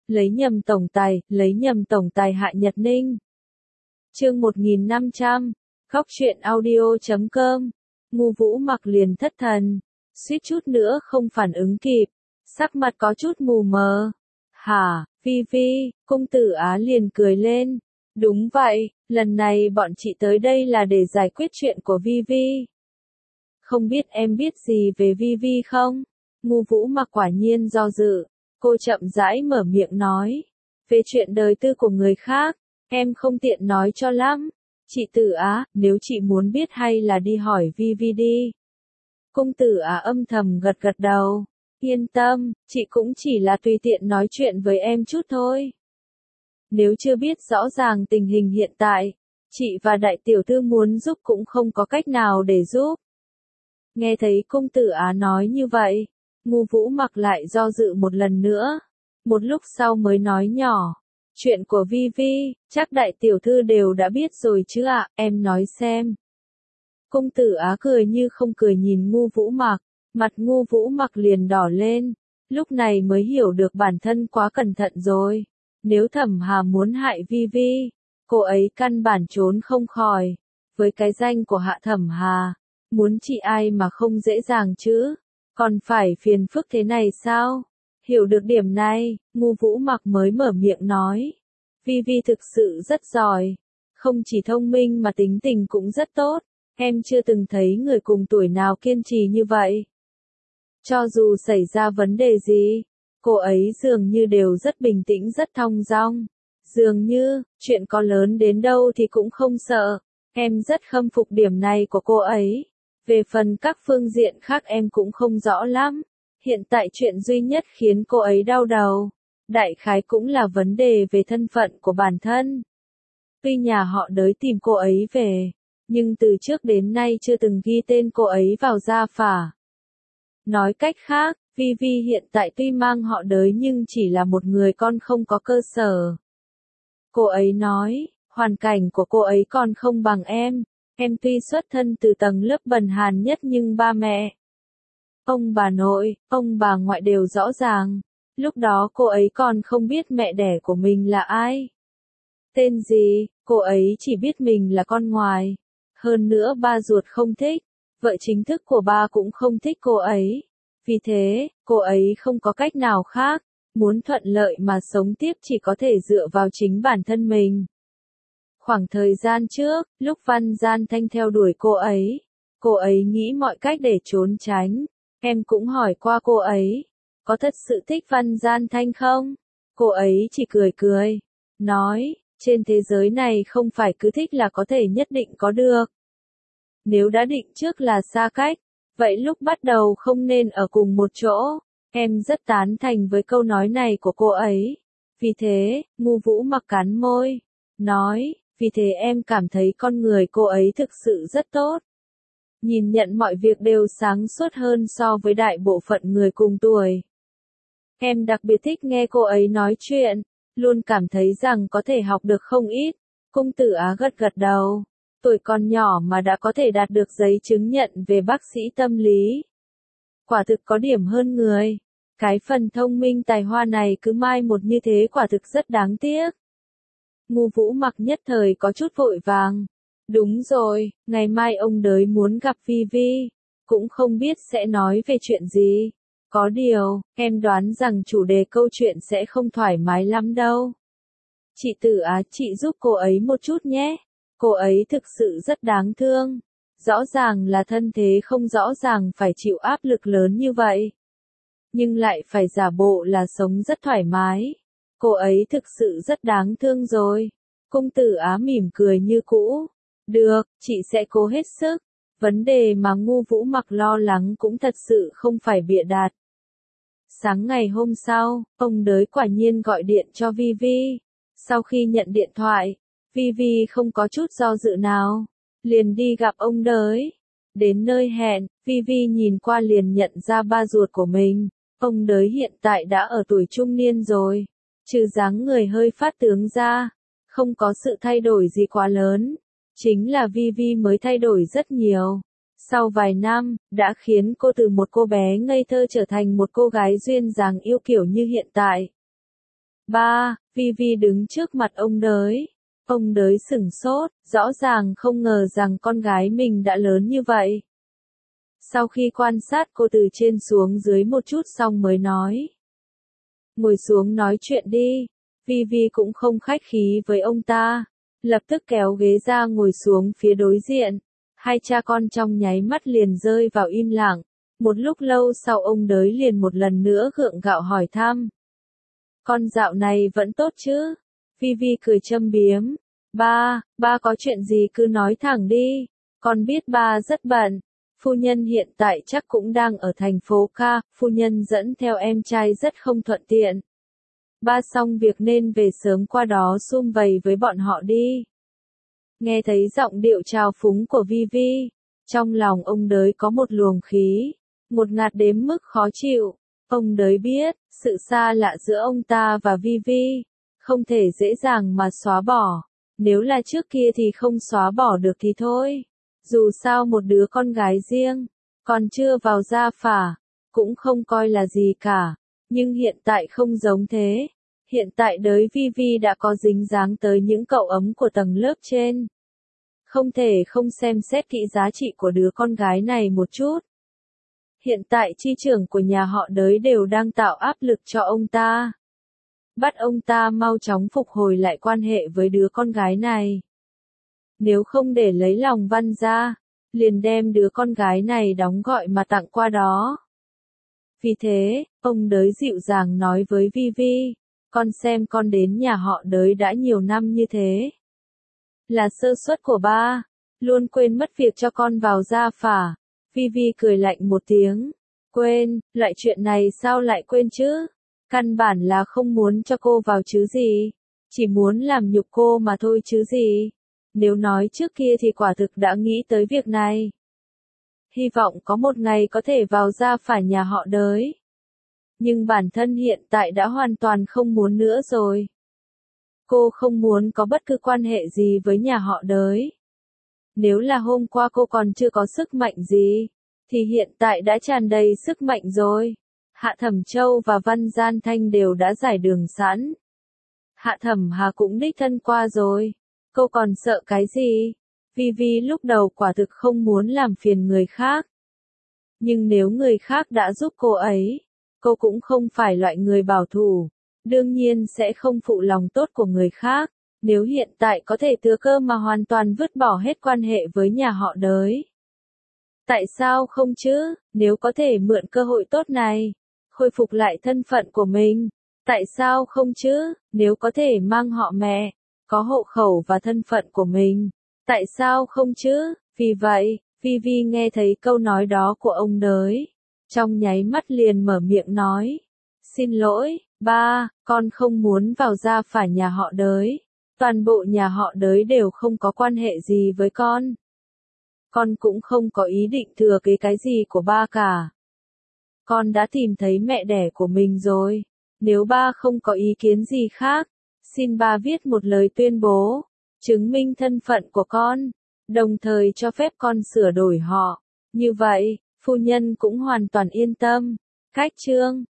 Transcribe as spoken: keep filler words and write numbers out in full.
lấy nhầm tổng tài, lấy nhầm tổng tài Hạ Nhật Ninh. Chương một nghìn năm trăm, khóc chuyện audio chấm com. Ngu Vũ Mặc liền thất thần, suýt chút nữa không phản ứng kịp, sắc mặt có chút mù mờ. Hả, Vi Vi, công tử Á liền cười lên. Đúng vậy, lần này bọn chị tới đây là để giải quyết chuyện của Vi Vi. Không biết em biết gì về Vi Vi không? Ngu Vũ Mặc quả nhiên do dự, cô chậm rãi mở miệng nói. Về chuyện đời tư của người khác, em không tiện nói cho lắm. Chị Tử Á, nếu chị muốn biết hay là đi hỏi Vi Vi đi. Công tử Á âm thầm gật gật đầu. Yên tâm, chị cũng chỉ là tùy tiện nói chuyện với em chút thôi. Nếu chưa biết rõ ràng tình hình hiện tại, chị và đại tiểu thư muốn giúp cũng không có cách nào để giúp. Nghe thấy công tử Á nói như vậy, Ngu Vũ Mặc lại do dự một lần nữa. Một lúc sau mới nói nhỏ. Chuyện của Vi Vi, chắc đại tiểu thư đều đã biết rồi chứ ạ, em nói xem. Công tử Á cười như không cười nhìn Ngu Vũ Mặc, mặt Ngu Vũ Mặc liền đỏ lên, lúc này mới hiểu được bản thân quá cẩn thận rồi. Nếu Thẩm Hà muốn hại Vi Vi, cô ấy căn bản trốn không khỏi. Với cái danh của Hạ Thẩm Hà, muốn trị ai mà không dễ dàng chứ, còn phải phiền phức thế này sao? Hiểu được điểm này, Ngu Vũ Mặc mới mở miệng nói. Vi Vi thực sự rất giỏi, không chỉ thông minh mà tính tình cũng rất tốt, em chưa từng thấy người cùng tuổi nào kiên trì như vậy. Cho dù xảy ra vấn đề gì, cô ấy dường như đều rất bình tĩnh rất thong dong. Dường như, chuyện có lớn đến đâu thì cũng không sợ, em rất khâm phục điểm này của cô ấy. Về phần các phương diện khác em cũng không rõ lắm. Hiện tại chuyện duy nhất khiến cô ấy đau đầu, đại khái cũng là vấn đề về thân phận của bản thân. Tuy nhà họ Đới tìm cô ấy về, nhưng từ trước đến nay chưa từng ghi tên cô ấy vào gia phả. Nói cách khác, Vi Vi hiện tại tuy mang họ Đới nhưng chỉ là một người con không có cơ sở. Cô ấy nói, hoàn cảnh của cô ấy còn không bằng em, em tuy xuất thân từ tầng lớp bần hàn nhất nhưng ba mẹ, ông bà nội, ông bà ngoại đều rõ ràng. Lúc đó cô ấy còn không biết mẹ đẻ của mình là ai. Tên gì, cô ấy chỉ biết mình là con ngoài. Hơn nữa ba ruột không thích, vợ chính thức của ba cũng không thích cô ấy. Vì thế, cô ấy không có cách nào khác, muốn thuận lợi mà sống tiếp chỉ có thể dựa vào chính bản thân mình. Khoảng thời gian trước, lúc Văn Gian Thanh theo đuổi cô ấy, cô ấy nghĩ mọi cách để trốn tránh. Em cũng hỏi qua cô ấy, có thật sự thích Văn Gian Thanh không? Cô ấy chỉ cười cười, nói, trên thế giới này không phải cứ thích là có thể nhất định có được. Nếu đã định trước là xa cách, vậy lúc bắt đầu không nên ở cùng một chỗ. Em rất tán thành với câu nói này của cô ấy. Vì thế, Ngu Vũ Mặc cắn môi, nói, vì thế em cảm thấy con người cô ấy thực sự rất tốt. Nhìn nhận mọi việc đều sáng suốt hơn so với đại bộ phận người cùng tuổi. Em đặc biệt thích nghe cô ấy nói chuyện, luôn cảm thấy rằng có thể học được không ít. Công tử Á gật gật đầu, tuổi còn nhỏ mà đã có thể đạt được giấy chứng nhận về bác sĩ tâm lý. Quả thực có điểm hơn người. Cái phần thông minh tài hoa này cứ mai một như thế quả thực rất đáng tiếc. Ngu Vũ Mặc nhất thời có chút vội vàng. Đúng rồi, ngày mai ông Đới muốn gặp Vi Vi, cũng không biết sẽ nói về chuyện gì. Có điều, em đoán rằng chủ đề câu chuyện sẽ không thoải mái lắm đâu. Chị Tử Á, chị giúp cô ấy một chút nhé. Cô ấy thực sự rất đáng thương. Rõ ràng là thân thế không rõ ràng phải chịu áp lực lớn như vậy. Nhưng lại phải giả bộ là sống rất thoải mái. Cô ấy thực sự rất đáng thương rồi. Công tử Á mỉm cười như cũ. Được, chị sẽ cố hết sức. Vấn đề mà Ngu Vũ Mặc lo lắng cũng thật sự không phải bịa đặt. Sáng ngày hôm sau, ông Đới quả nhiên gọi điện cho Vi Vi. Sau khi nhận điện thoại, Vi Vi không có chút do dự nào, liền đi gặp ông Đới. Đến nơi hẹn, Vi Vi nhìn qua liền nhận ra ba ruột của mình. Ông Đới hiện tại đã ở tuổi trung niên rồi, trừ dáng người hơi phát tướng ra, không có sự thay đổi gì quá lớn. Chính là Vi Vi mới thay đổi rất nhiều. Sau vài năm, đã khiến cô từ một cô bé ngây thơ trở thành một cô gái duyên dáng yêu kiểu như hiện tại. Ba, Vi Vi đứng trước mặt ông đới. Ông đới sửng sốt, rõ ràng không ngờ rằng con gái mình đã lớn như vậy. Sau khi quan sát cô từ trên xuống dưới một chút xong mới nói. Ngồi xuống nói chuyện đi. Vi Vi cũng không khách khí với ông ta. Lập tức kéo ghế ra ngồi xuống phía đối diện. Hai cha con trong nháy mắt liền rơi vào im lặng. Một lúc lâu sau ông đới liền một lần nữa gượng gạo hỏi thăm. Con dạo này vẫn tốt chứ? Vi Vi cười châm biếm. Ba, ba có chuyện gì cứ nói thẳng đi. Con biết ba rất bận. Phu nhân hiện tại chắc cũng đang ở thành phố Ca. Phu nhân dẫn theo em trai rất không thuận tiện. Ba xong việc nên về sớm qua đó sum vầy với bọn họ đi. Nghe thấy giọng điệu trào phúng của Vi Vi. Trong lòng ông đới có một luồng khí. Một ngạt đếm mức khó chịu. Ông đới biết, sự xa lạ giữa ông ta và Vi Vi. Không thể dễ dàng mà xóa bỏ. Nếu là trước kia thì không xóa bỏ được thì thôi. Dù sao một đứa con gái riêng, còn chưa vào gia phả, cũng không coi là gì cả. Nhưng hiện tại không giống thế. Hiện tại đới Vi Vi đã có dính dáng tới những cậu ấm của tầng lớp trên. Không thể không xem xét kỹ giá trị của đứa con gái này một chút. Hiện tại chi trưởng của nhà họ đới đều đang tạo áp lực cho ông ta. Bắt ông ta mau chóng phục hồi lại quan hệ với đứa con gái này. Nếu không để lấy lòng Văn gia, liền đem đứa con gái này đóng gọi mà tặng qua đó. Vì thế, ông đới dịu dàng nói với Vi Vi, con xem con đến nhà họ đới đã nhiều năm như thế. Là sơ suất của ba, luôn quên mất việc cho con vào gia phả. Vi Vi cười lạnh một tiếng, quên, loại chuyện này sao lại quên chứ? Căn bản là không muốn cho cô vào chứ gì, chỉ muốn làm nhục cô mà thôi chứ gì. Nếu nói trước kia thì quả thực đã nghĩ tới việc này. Hy vọng có một ngày có thể vào gia phả nhà họ đới. Nhưng bản thân hiện tại đã hoàn toàn không muốn nữa rồi. Cô không muốn có bất cứ quan hệ gì với nhà họ đới. Nếu là hôm qua cô còn chưa có sức mạnh gì, thì hiện tại đã tràn đầy sức mạnh rồi. Hạ Thẩm Châu và Văn Gian Thanh đều đã giải đường sẵn. Hạ Thẩm Hà cũng đích thân qua rồi. Cô còn sợ cái gì? Vi Vi lúc đầu quả thực không muốn làm phiền người khác. Nhưng nếu người khác đã giúp cô ấy, cô cũng không phải loại người bảo thủ. Đương nhiên sẽ không phụ lòng tốt của người khác. Nếu hiện tại có thể thừa cơ mà hoàn toàn vứt bỏ hết quan hệ với nhà họ đới. Tại sao không chứ? Nếu có thể mượn cơ hội tốt này, khôi phục lại thân phận của mình. Tại sao không chứ? Nếu có thể mang họ mẹ, có hộ khẩu và thân phận của mình. Tại sao không chứ? Vì vậy, Vi Vi nghe thấy câu nói đó của ông đới. Trong nháy mắt liền mở miệng nói. Xin lỗi, ba, con không muốn vào gia phả nhà họ đới. Toàn bộ nhà họ đới đều không có quan hệ gì với con. Con cũng không có ý định thừa kế cái gì của ba cả. Con đã tìm thấy mẹ đẻ của mình rồi. Nếu ba không có ý kiến gì khác, xin ba viết một lời tuyên bố, chứng minh thân phận của con, đồng thời cho phép con sửa đổi họ. Như vậy, phu nhân cũng hoàn toàn yên tâm. Cách chương